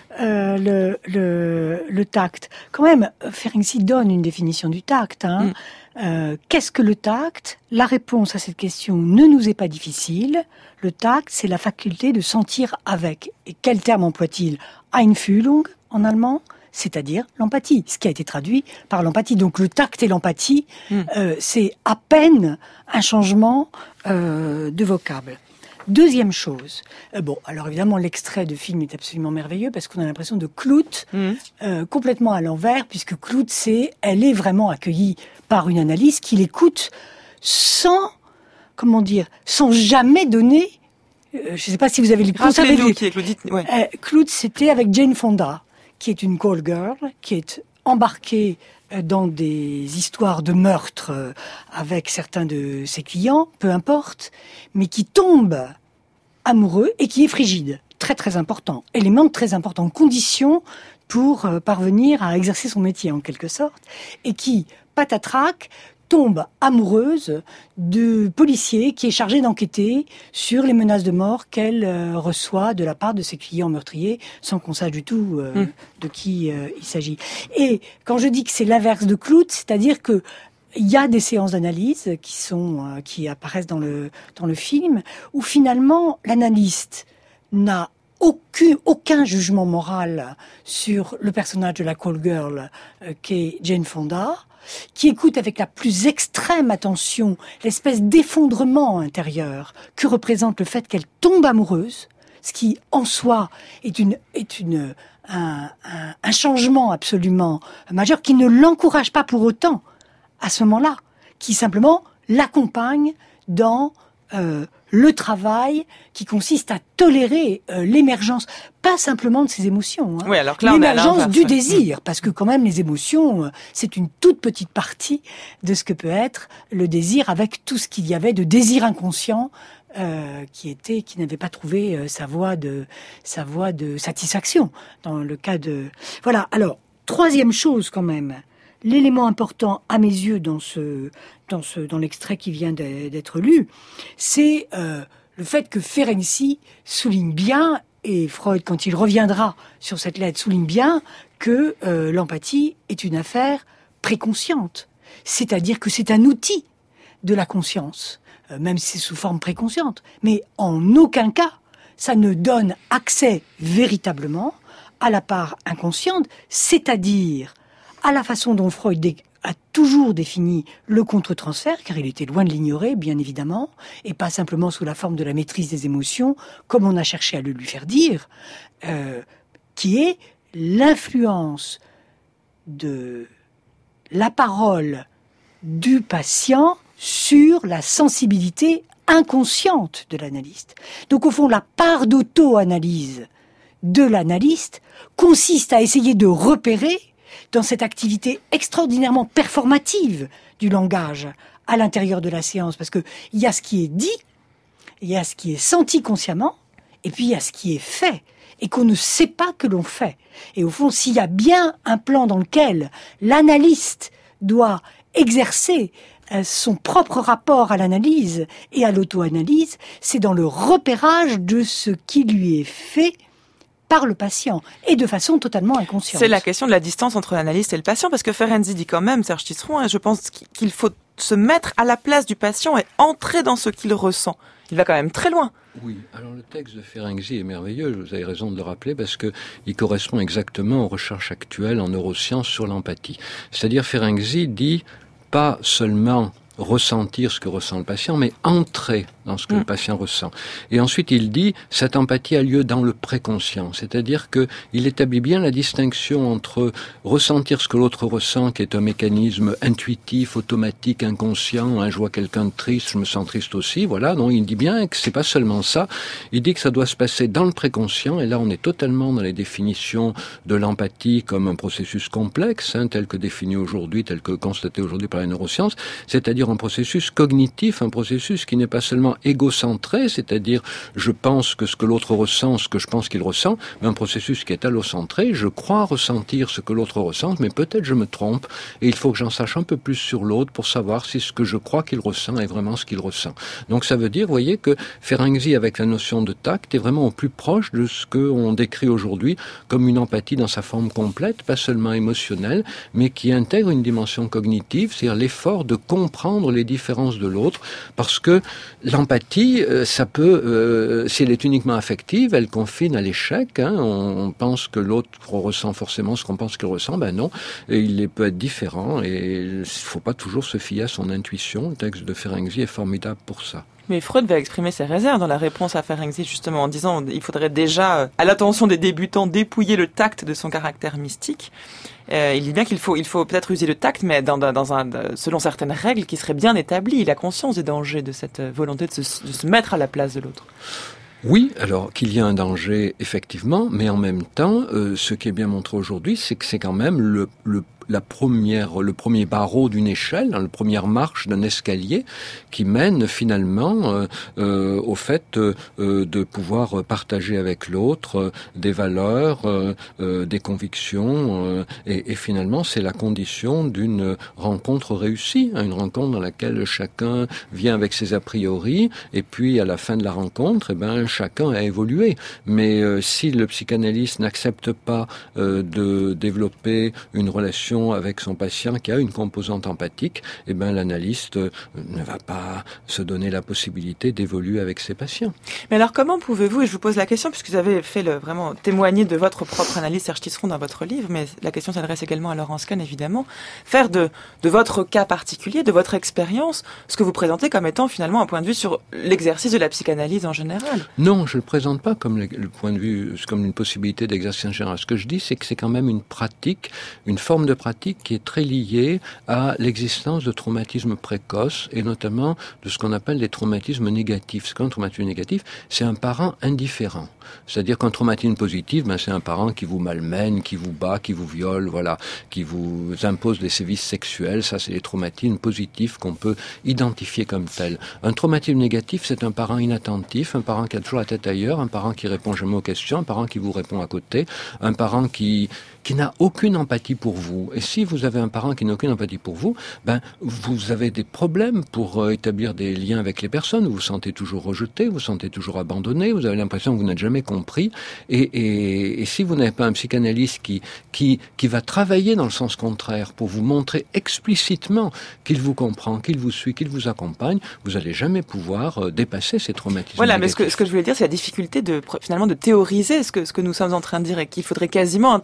Le tact. Quand même, Ferenczi donne une définition du tact. Qu'est-ce que le tact ? La réponse à cette question ne nous est pas difficile. Le tact, c'est la faculté de sentir avec. Et quel terme emploie-t-il ? Einfühlung en allemand, c'est-à-dire l'empathie, ce qui a été traduit par l'empathie. Donc le tact et l'empathie, c'est à peine un changement de vocable. Deuxième chose, alors évidemment l'extrait de film est absolument merveilleux parce qu'on a l'impression de Clout complètement à l'envers, puisque Clout elle est vraiment accueillie par une analyse qui l'écoute sans jamais donner. Je ne sais pas si vous avez lu. Clout, c'était avec Jane Fonda, qui est une call girl, qui est embarquée dans des histoires de meurtre avec certains de ses clients, peu importe, mais qui tombe amoureux et qui est frigide. Très très important. Élément très important. Condition pour parvenir à exercer son métier en quelque sorte. Et qui, patatrac, tombe amoureuse de policier qui est chargé d'enquêter sur les menaces de mort qu'elle reçoit de la part de ses clients meurtriers, sans qu'on sache du tout de qui il s'agit. Et quand je dis que c'est l'inverse de Clout, c'est-à-dire que il y a des séances d'analyse qui apparaissent dans le film, où finalement l'analyste n'a aucun jugement moral sur le personnage de la call girl qu'est Jane Fonda, qui écoute avec la plus extrême attention l'espèce d'effondrement intérieur que représente le fait qu'elle tombe amoureuse, ce qui en soi est un changement absolument majeur qui ne l'encourage pas pour autant à ce moment-là, qui simplement l'accompagne dans le travail qui consiste à tolérer l'émergence, pas simplement de ses émotions, oui, alors que là, l'émergence du désir, parce que quand même les émotions, c'est une toute petite partie de ce que peut être le désir, avec tout ce qu'il y avait de désir inconscient qui n'avait pas trouvé sa voie de satisfaction dans le cas de... Voilà, alors, troisième chose quand même, l'élément important à mes yeux dans l'extrait qui vient d'être lu, c'est le fait que Ferenczi souligne bien, et Freud, quand il reviendra sur cette lettre, souligne bien que l'empathie est une affaire préconsciente. C'est-à-dire que c'est un outil de la conscience, même si c'est sous forme préconsciente. Mais en aucun cas, ça ne donne accès véritablement à la part inconsciente, c'est-à-dire à la façon dont Freud a toujours défini le contre-transfert, car il était loin de l'ignorer, bien évidemment, et pas simplement sous la forme de la maîtrise des émotions, comme on a cherché à le lui faire dire, qui est l'influence de la parole du patient sur la sensibilité inconsciente de l'analyste. Donc au fond, la part d'auto-analyse de l'analyste consiste à essayer de repérer dans cette activité extraordinairement performative du langage à l'intérieur de la séance, parce que il y a ce qui est dit, il y a ce qui est senti consciemment, et puis il y a ce qui est fait, et qu'on ne sait pas que l'on fait. Et au fond, s'il y a bien un plan dans lequel l'analyste doit exercer son propre rapport à l'analyse et à l'auto-analyse, c'est dans le repérage de ce qui lui est fait par le patient, et de façon totalement inconsciente. C'est la question de la distance entre l'analyste et le patient, parce que Ferenczi dit quand même, Serge Tisseron, et je pense qu'il faut se mettre à la place du patient et entrer dans ce qu'il ressent. Il va quand même très loin. Oui, alors le texte de Ferenczi est merveilleux, vous avez raison de le rappeler, parce que il correspond exactement aux recherches actuelles en neurosciences sur l'empathie. C'est-à-dire, Ferenczi dit pas seulement ressentir ce que ressent le patient, mais entrer dans ce que le patient ressent. Et ensuite, il dit, cette empathie a lieu dans le préconscient. C'est-à-dire que il établit bien la distinction entre ressentir ce que l'autre ressent, qui est un mécanisme intuitif, automatique, inconscient. Je vois quelqu'un de triste, je me sens triste aussi. Voilà. Non, il dit bien que c'est pas seulement ça. Il dit que ça doit se passer dans le préconscient. Et là, on est totalement dans les définitions de l'empathie comme un processus complexe, tel que défini aujourd'hui, tel que constaté aujourd'hui par les neurosciences. C'est-à-dire un processus cognitif, un processus qui n'est pas seulement égocentré, c'est-à-dire je pense que ce que l'autre ressent, ce que je pense qu'il ressent, mais un processus qui est allocentré, je crois ressentir ce que l'autre ressent, mais peut-être je me trompe, et il faut que j'en sache un peu plus sur l'autre pour savoir si ce que je crois qu'il ressent est vraiment ce qu'il ressent. Donc ça veut dire, vous voyez, que Ferenczi, avec la notion de tact, est vraiment au plus proche de ce qu'on décrit aujourd'hui comme une empathie dans sa forme complète, pas seulement émotionnelle, mais qui intègre une dimension cognitive, c'est-à-dire l'effort de comprendre les différences de l'autre, parce que l'empathie, ça peut, si elle est uniquement affective, elle confine à l'échec. On pense que l'autre ressent forcément ce qu'on pense qu'il ressent. Ben non, et il peut être différent et il ne faut pas toujours se fier à son intuition. Le texte de Ferenczi est formidable pour ça. Mais Freud va exprimer ses réserves dans la réponse à Ferenczi, justement, en disant il faudrait déjà, à l'attention des débutants, dépouiller le tact de son caractère mystique. Il dit bien qu'il faut peut-être user le tact, mais selon certaines règles qui seraient bien établies. Il a conscience des dangers de cette volonté de se mettre à la place de l'autre. Oui, alors qu'il y a un danger, effectivement, mais en même temps, ce qui est bien montré aujourd'hui, c'est que c'est quand même le premier barreau d'une échelle, la première marche d'un escalier qui mène finalement au fait de pouvoir partager avec l'autre des valeurs, des convictions, et finalement c'est la condition d'une rencontre réussie, une rencontre dans laquelle chacun vient avec ses a priori, et puis à la fin de la rencontre, chacun a évolué. Mais si le psychanalyste n'accepte pas de développer une relation avec son patient qui a une composante empathique, l'analyste ne va pas se donner la possibilité d'évoluer avec ses patients. Mais alors comment pouvez-vous, et je vous pose la question puisque vous avez fait vraiment témoigner de votre propre analyse, Serge Tisseron, dans votre livre, mais la question s'adresse également à Laurence Kahn, évidemment, faire de votre cas particulier, de votre expérience, ce que vous présentez comme étant finalement un point de vue sur l'exercice de la psychanalyse en général. Non, je ne le présente pas comme le point de vue, comme une possibilité d'exercice en général. Ce que je dis, c'est que c'est quand même une pratique, une forme de pratique qui est très liée à l'existence de traumatismes précoces et notamment de ce qu'on appelle les traumatismes négatifs. Ce qu'un traumatisme négatif, c'est un parent indifférent. C'est-à-dire qu'un traumatisme positif, c'est un parent qui vous malmène, qui vous bat, qui vous viole, voilà, qui vous impose des sévices sexuels. Ça, c'est les traumatismes positifs qu'on peut identifier comme tels. Un traumatisme négatif, c'est un parent inattentif, un parent qui a toujours la tête ailleurs, un parent qui répond jamais aux questions, un parent qui vous répond à côté, un parent qui n'a aucune empathie pour vous. Et si vous avez un parent qui n'a aucune empathie pour vous, vous avez des problèmes pour établir des liens avec les personnes. Vous vous sentez toujours rejeté, vous vous sentez toujours abandonné, vous avez l'impression que vous n'êtes jamais compris. Et si vous n'avez pas un psychanalyste qui va travailler dans le sens contraire pour vous montrer explicitement qu'il vous comprend, qu'il vous suit, qu'il vous accompagne, vous n'allez jamais pouvoir dépasser ces traumatismes. Voilà, négatifs. mais ce que je voulais dire, c'est la difficulté finalement de théoriser ce que nous sommes en train de dire, et qu'il faudrait quasiment un type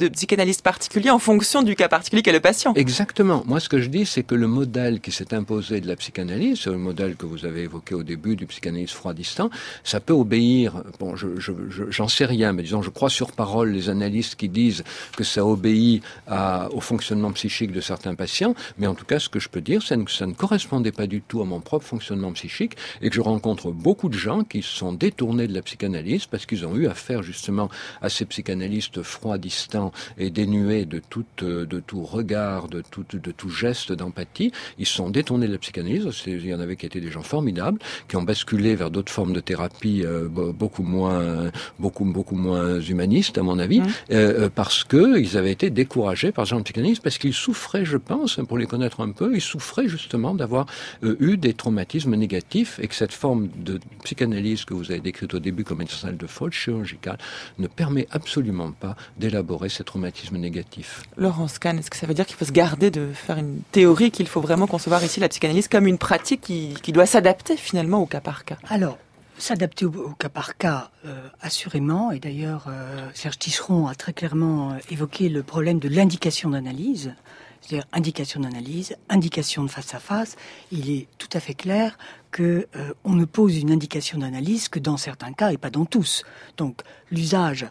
de psychanalyste particulier en fonction du cas particulier qu'est le patient. Exactement. Moi, ce que je dis, c'est que le modèle qui s'est imposé de la psychanalyse, c'est le modèle que vous avez évoqué au début du psychanalyste froidistant, ça peut obéir, bon, j'en sais rien, mais disons, je crois sur parole les analystes qui disent que ça obéit au fonctionnement psychique de certains patients, mais en tout cas, ce que je peux dire, c'est que ça ne correspondait pas du tout à mon propre fonctionnement psychique et que je rencontre beaucoup de gens qui se sont détournés de la psychanalyse parce qu'ils ont eu affaire justement à ces psychanalystes froids, distants et dénués de tout regard, de tout geste d'empathie. Ils se sont détournés de la psychanalyse. Il y en avait qui étaient des gens formidables, qui ont basculé vers d'autres formes de thérapie beaucoup moins humanistes, à mon avis, parce que ils avaient été découragés par ce genre de psychanalyse, parce qu'ils souffraient, je pense, pour les connaître un peu, ils souffraient justement d'avoir eu des traumatismes négatifs et que cette forme de psychanalyse que vous avez décrite au début comme une salle de faute chirurgicale ne permet absolument pas d'élaborer ces traumatismes négatifs. Laurence Kahn, est-ce que ça veut dire qu'il faut se garder de faire une théorie, qu'il faut vraiment concevoir ici la psychanalyse comme une pratique qui doit s'adapter finalement au cas par cas? Alors, s'adapter au cas par cas, assurément, et d'ailleurs Serge Tisseron a très clairement évoqué le problème de l'indication d'analyse, c'est-à-dire indication d'analyse, indication de face à face. Il est tout à fait clair que on ne pose une indication d'analyse que dans certains cas et pas dans tous. Donc l'usage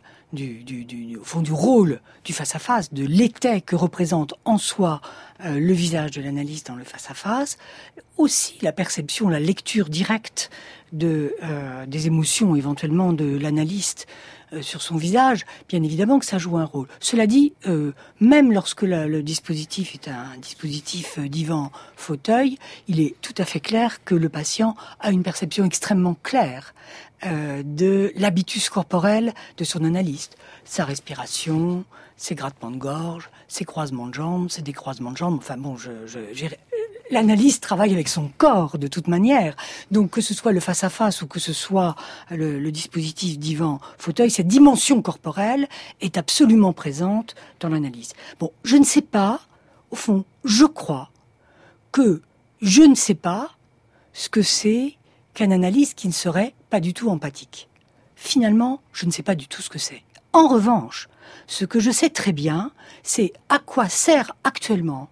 au fond du rôle du face-à-face, de l'étai que représente en soi le visage de l'analyste dans le face-à-face, aussi la perception, la lecture directe des émotions éventuellement de l'analyste sur son visage, bien évidemment que ça joue un rôle. Cela dit, même lorsque le dispositif est un dispositif divan-fauteuil, il est tout à fait clair que le patient a une perception extrêmement claire de l'habitus corporel de son analyste. Sa respiration, ses grattements de gorge, ses croisements de jambes, ses décroisements de jambes. Enfin bon, l'analyste travaille avec son corps de toute manière. Donc que ce soit le face-à-face ou que ce soit le dispositif divan-fauteuil, cette dimension corporelle est absolument présente dans l'analyse. Bon, je ne sais pas, au fond, je crois que je ne sais pas ce que c'est qu'un analyste qui ne serait pas du tout empathique. Finalement, je ne sais pas du tout ce que c'est. En revanche, ce que je sais très bien, c'est à quoi sert actuellement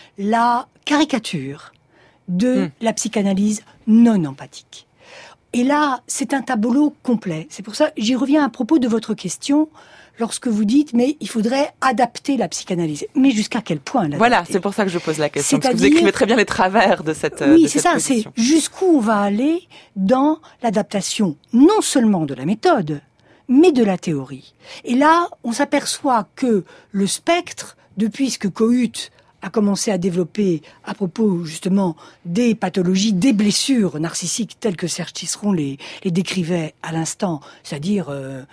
la caricature de la psychanalyse non empathique. Et là, c'est un tableau complet. C'est pour ça, j'y reviens à propos de votre question, lorsque vous dites, mais il faudrait adapter la psychanalyse. Mais jusqu'à quel point l'adapter ? Voilà, c'est pour ça que je pose la question, parce que vous écrivez très bien les travers de cette position. Oui, c'est ça, c'est jusqu'où on va aller dans l'adaptation, non seulement de la méthode, mais de la théorie. Et là, on s'aperçoit que le spectre, depuis ce que Kohut a commencé à développer à propos justement des pathologies, des blessures narcissiques telles que Serge Tisseron les décrivait à l'instant, c'est-à-dire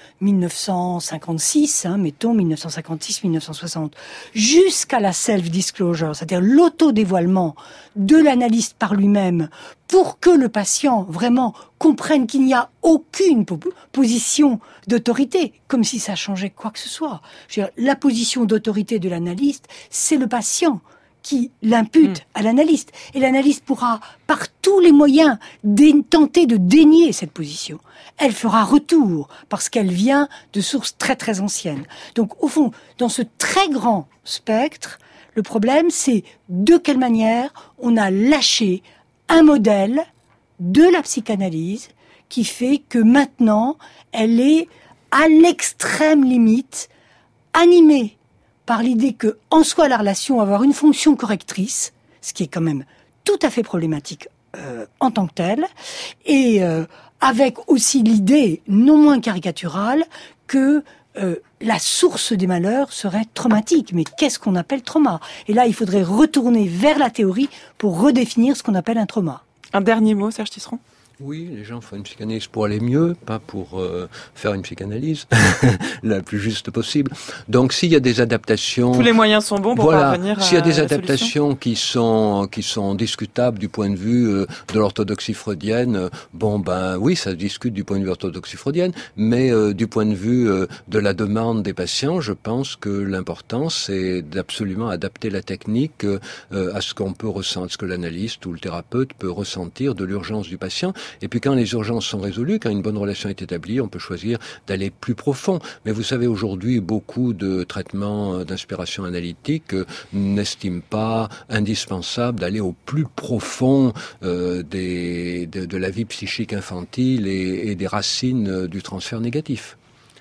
1956, mettons 1956-1960, jusqu'à la self-disclosure, c'est-à-dire l'autodévoilement de l'analyste par lui-même pour que le patient vraiment comprenne qu'il n'y a aucune position d'autorité, comme si ça changeait quoi que ce soit. Je veux dire, la position d'autorité de l'analyste, c'est le patient qui l'impute à l'analyste. Et l'analyste pourra, par tous les moyens, tenter de dénier cette position. Elle fera retour, parce qu'elle vient de sources très très anciennes. Donc, au fond, dans ce très grand spectre, le problème, c'est de quelle manière on a lâché un modèle de la psychanalyse qui fait que maintenant, elle est à l'extrême limite animée par l'idée que, en soi, la relation va avoir une fonction correctrice, ce qui est quand même tout à fait problématique en tant que telle, et avec aussi l'idée non moins caricaturale que la source des malheurs serait traumatique. Mais qu'est-ce qu'on appelle trauma ? Et là, il faudrait retourner vers la théorie pour redéfinir ce qu'on appelle un trauma. Un dernier mot, Serge Tisseron ? Oui, les gens font une psychanalyse pour aller mieux, pas pour faire une psychanalyse la plus juste possible. Donc, s'il y a des adaptations, tous les moyens sont bons pour parvenir à s'il y a des adaptations qui sont discutables du point de vue de l'orthodoxie freudienne, oui, ça se discute du point de vue orthodoxie freudienne, mais du point de vue de la demande des patients, je pense que l'important c'est d'absolument adapter la technique à ce qu'on peut ressentir, ce que l'analyste ou le thérapeute peut ressentir de l'urgence du patient. Et puis quand les urgences sont résolues, quand une bonne relation est établie, on peut choisir d'aller plus profond. Mais vous savez, aujourd'hui, beaucoup de traitements d'inspiration analytique n'estiment pas indispensable d'aller au plus profond de la vie psychique infantile et des racines du transfert négatif.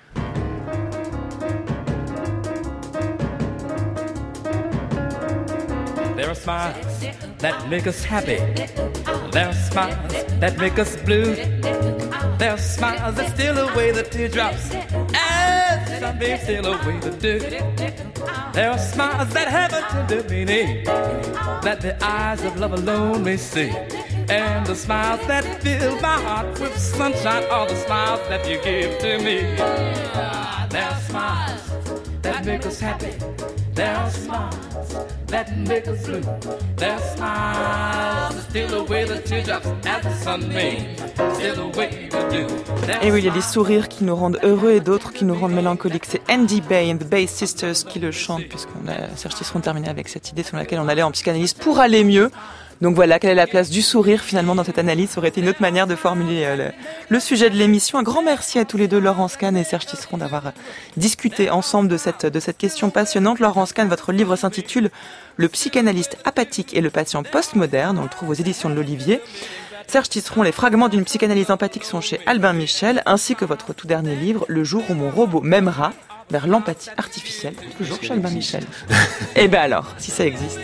There are smiles that make us happy. There are smiles that make us blue. There are smiles that steal away the teardrops, and some may steal away the dew. There are smiles that have a tender meaning that the eyes of love alone may see. And the smiles that fill my heart with sunshine are the smiles that you give to me. There are smiles that make us happy. There are smiles that make us blue. There are smiles that steal away the teardrops as the sun may steal away the dew. Et oui, il y a des sourires qui nous rendent heureux et d'autres qui nous rendent mélancoliques. C'est Andy Bay and the Bay Sisters qui le chantent, puisqu'on a Serge Tisseron terminé avec cette idée sur laquelle on allait en psychanalyse pour aller mieux. Donc voilà, quelle est la place du sourire finalement dans cette analyse? Ça aurait été une autre manière de formuler le sujet de l'émission. Un grand merci à tous les deux, Laurence Kahn et Serge Tisseron, d'avoir discuté ensemble de cette question passionnante. Laurence Kahn, votre livre s'intitule « Le psychanalyste apathique et le patient postmoderne ». On le trouve aux éditions de l'Olivier. Serge Tisseron, les fragments d'une psychanalyse empathique sont chez Albin Michel, ainsi que votre tout dernier livre, Le jour où mon robot m'aimera, vers l'empathie artificielle, toujours chez Albin Michel. Eh ben alors, si ça existe.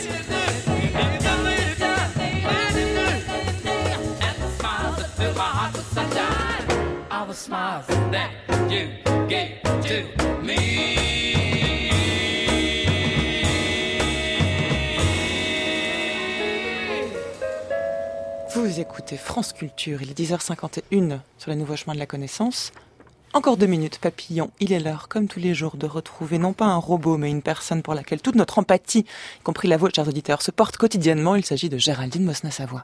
Smiles that you gave to me. Vous écoutez France Culture, il est 10h51 sur les nouveaux chemins de la connaissance. Encore 2 minutes, papillon, il est l'heure, comme tous les jours, de retrouver non pas un robot, mais une personne pour laquelle toute notre empathie, y compris la vôtre, chers auditeurs, se porte quotidiennement. Il s'agit de Géraldine Mosna-Savoie.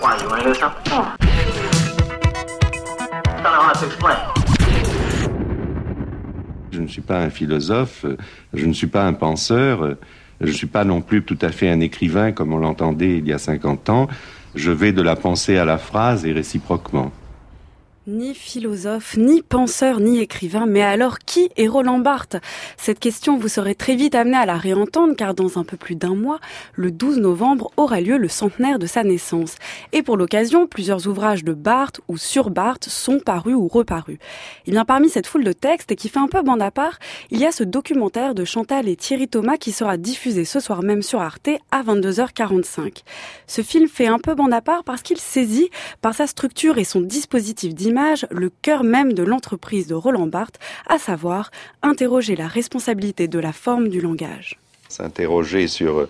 Je ne suis pas un philosophe, je ne suis pas un penseur, je ne suis pas non plus tout à fait un écrivain comme on l'entendait il y a 50 ans. Je vais de la pensée à la phrase et réciproquement. Ni philosophe, ni penseur, ni écrivain, mais alors qui est Roland Barthes? Cette question, vous serez très vite amené à la réentendre, car dans un peu plus d'un mois, le 12 novembre, aura lieu le centenaire de sa naissance. Et pour l'occasion, plusieurs ouvrages de Barthes ou sur Barthes sont parus ou reparus. Et bien parmi cette foule de textes, et qui fait un peu bande à part, il y a ce documentaire de Chantal et Thierry Thomas qui sera diffusé ce soir même sur Arte à 22h45. Ce film fait un peu bande à part parce qu'il saisit, par sa structure et son dispositif d'image, le cœur même de l'entreprise de Roland Barthes, à savoir interroger la responsabilité de la forme du langage. S'interroger sur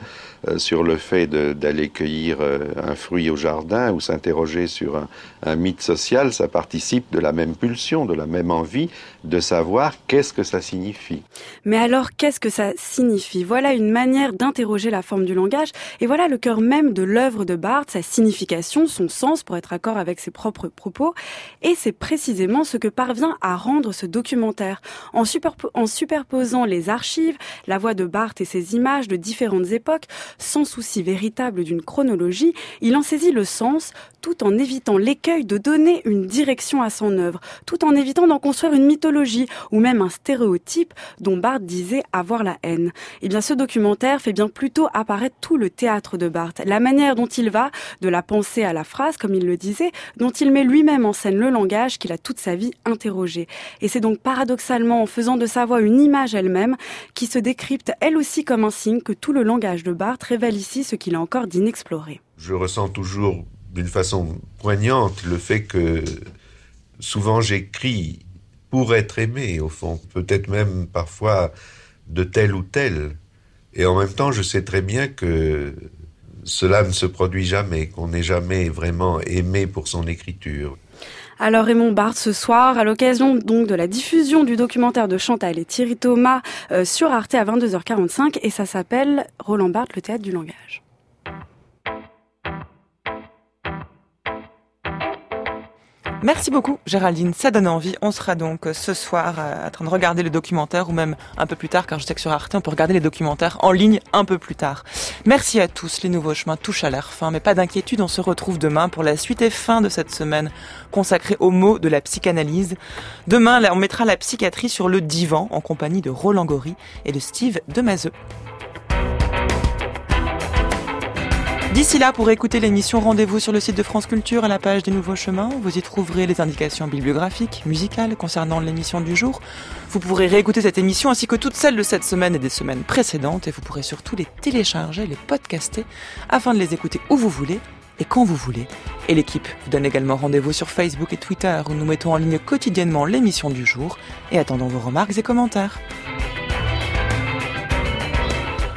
le fait d'aller cueillir un fruit au jardin ou s'interroger sur un mythe social, ça participe de la même pulsion, de la même envie de savoir qu'est-ce que ça signifie. Mais alors, qu'est-ce que ça signifie? Voilà une manière d'interroger la forme du langage et voilà le cœur même de l'œuvre de Barthes, sa signification, son sens pour être accord avec ses propres propos. Et c'est précisément ce que parvient à rendre ce documentaire. En superposant les archives, la voix de Barthes et ses images de différentes époques, sans souci véritable d'une chronologie, il en saisit le sens tout en évitant l'écueil de donner une direction à son œuvre, tout en évitant d'en construire une mythologie ou même un stéréotype dont Barthes disait avoir la haine. Eh bien, ce documentaire fait bien plutôt apparaître tout le théâtre de Barthes, la manière dont il va de la pensée à la phrase, comme il le disait, dont il met lui-même en scène le langage qu'il a toute sa vie interrogé. Et c'est donc paradoxalement en faisant de sa voix une image elle-même qui se décrypte elle aussi comme un signe que tout le langage de Barthes révèle ici ce qu'il a encore d'inexploré. Je ressens toujours d'une façon poignante le fait que souvent j'écris pour être aimé, au fond, peut-être même parfois de tel ou tel. Et en même temps, je sais très bien que cela ne se produit jamais, qu'on n'est jamais vraiment aimé pour son écriture. Alors Raymond Barthes ce soir, à l'occasion donc de la diffusion du documentaire de Chantal et Thierry Thomas sur Arte à 22h45, et ça s'appelle Roland Barthes, le théâtre du langage. Merci beaucoup Géraldine, ça donne envie. On sera donc ce soir en train de regarder le documentaire, ou même un peu plus tard, car je sais que sur Arte on peut regarder les documentaires en ligne un peu plus tard. Merci à tous, les nouveaux chemins touchent à leur fin, mais pas d'inquiétude, on se retrouve demain pour la suite et fin de cette semaine consacrée aux mots de la psychanalyse. Demain, on mettra la psychiatrie sur le divan en compagnie de Roland Gori et de Steve Demazeux. D'ici là, pour écouter l'émission, rendez-vous sur le site de France Culture à la page des Nouveaux Chemins. Vous y trouverez les indications bibliographiques, musicales concernant l'émission du jour. Vous pourrez réécouter cette émission ainsi que toutes celles de cette semaine et des semaines précédentes. Et vous pourrez surtout les télécharger, les podcaster, afin de les écouter où vous voulez et quand vous voulez. Et l'équipe vous donne également rendez-vous sur Facebook et Twitter, où nous mettons en ligne quotidiennement l'émission du jour et attendons vos remarques et commentaires.